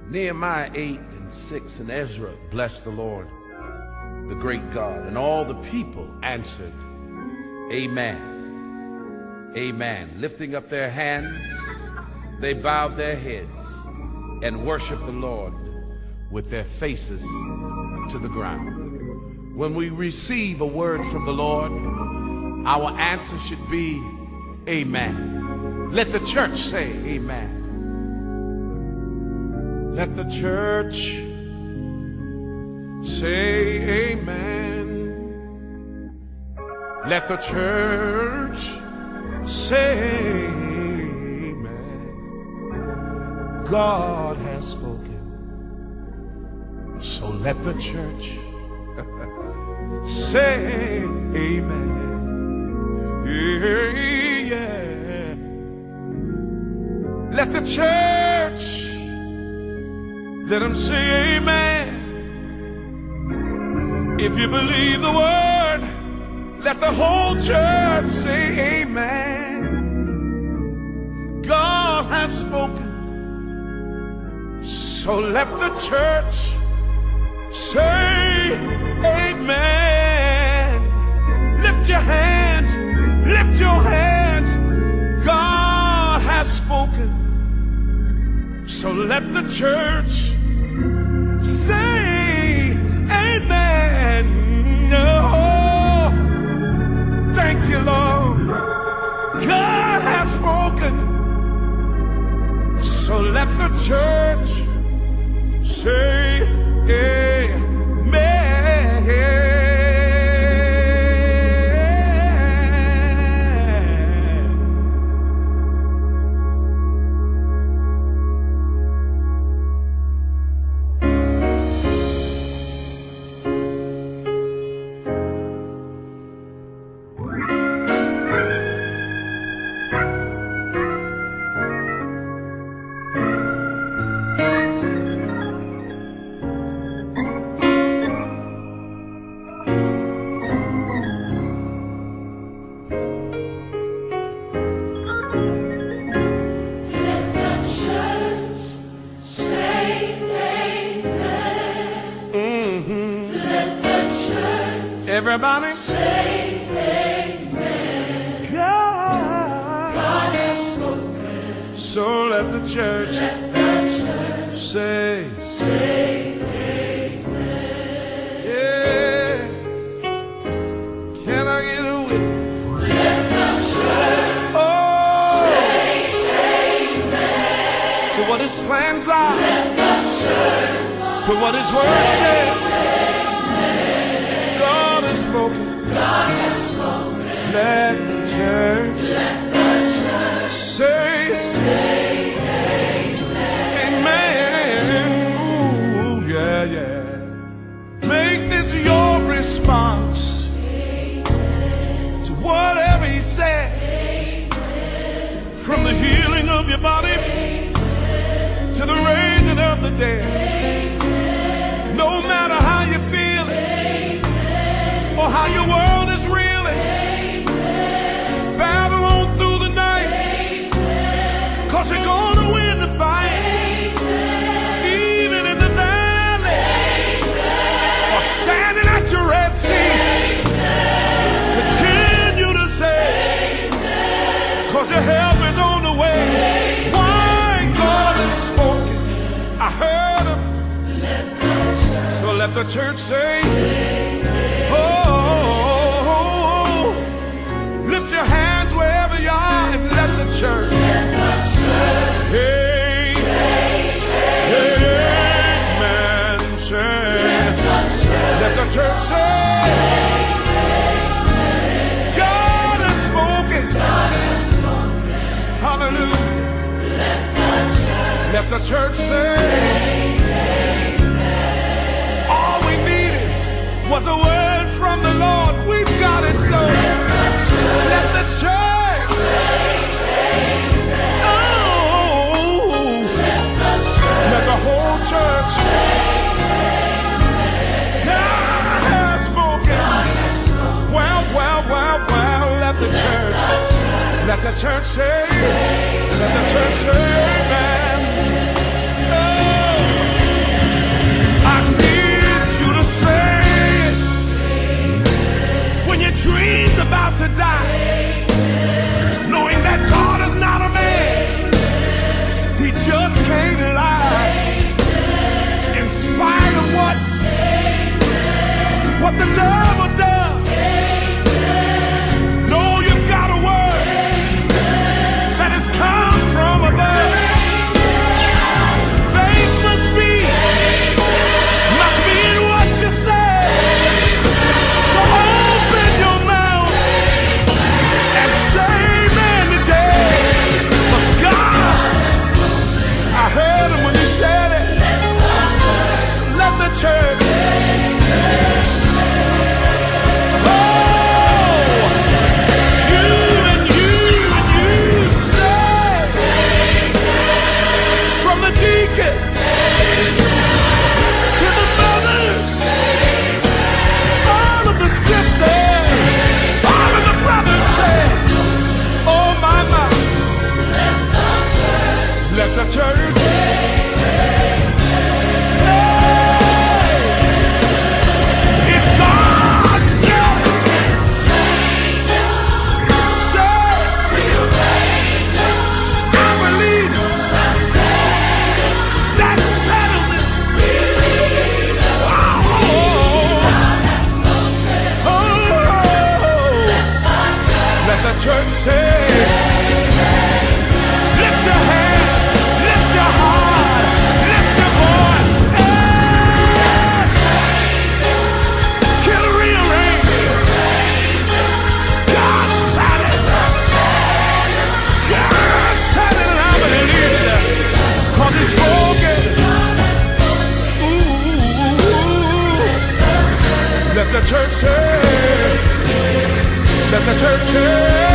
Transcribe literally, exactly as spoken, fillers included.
Nehemiah eight and six and Ezra blessed the Lord, the great God, and all the people answered, Amen. Amen. Lifting up their hands, they bowed their heads and worshiped the Lord with their faces to the ground. When we receive a word from the Lord, our answer should be Amen. Let the church say Amen. Let the church say amen. Let the church say amen. God has spoken, so let the church say amen. Yeah, yeah. Let the church, let him say amen. If you believe the word, let the whole church say amen. God has spoken, so let the church say amen. Lift your hands, lift your hands. God has spoken, so let the church say amen. Oh, thank you, Lord. God has spoken, so let the church say amen. Everybody say amen. God, God has spoken, so let the church, let the church say, say amen. Yeah. Can I get a witness? Let the church oh, say amen. To what his plans are, let the church to what his word says. God has spoken. Let the church, let the church say, say amen. Amen. Ooh, yeah, yeah. Make this your response, amen, to whatever he said. Amen. From the healing of your body, amen, to the raising of the dead. Amen. No matter how you feel it, or how your world is reeling, amen, battle on through the night, amen, cause you're gonna win the fight, amen, even in the valley, amen, or standing at your Red Sea, amen, continue to say, amen, cause your help is on the way, amen. Why? God has spoken, I heard him, let so let the church say, amen. Oh, lift your hands wherever you are and let the church, let the church hey, say amen. Say, let the church, let the church say, say amen. God has spoken, God has spoken. Hallelujah. Let the church, let the church say, say amen. All we needed was a word from the Lord. We've got it, so let the church say amen. Oh, let the, church, let the whole church say amen. God has spoken. God has spoken. Well, well, well, well, let the church, let the church say, let the church say amen. Oh. about to die, knowing that God is not a man, he just can't lie. In spite of what, what the devil does, know you've got a word that has come from above. Faith must be, must be in what you say. So open your mouth and say amen today. 'Cause God, I heard him when he said it. So let the church. Let the church, hey, if God said, say, I believe that settles it. Oh, oh, oh, let the church say, lift your hand. Let the church say, let the church say.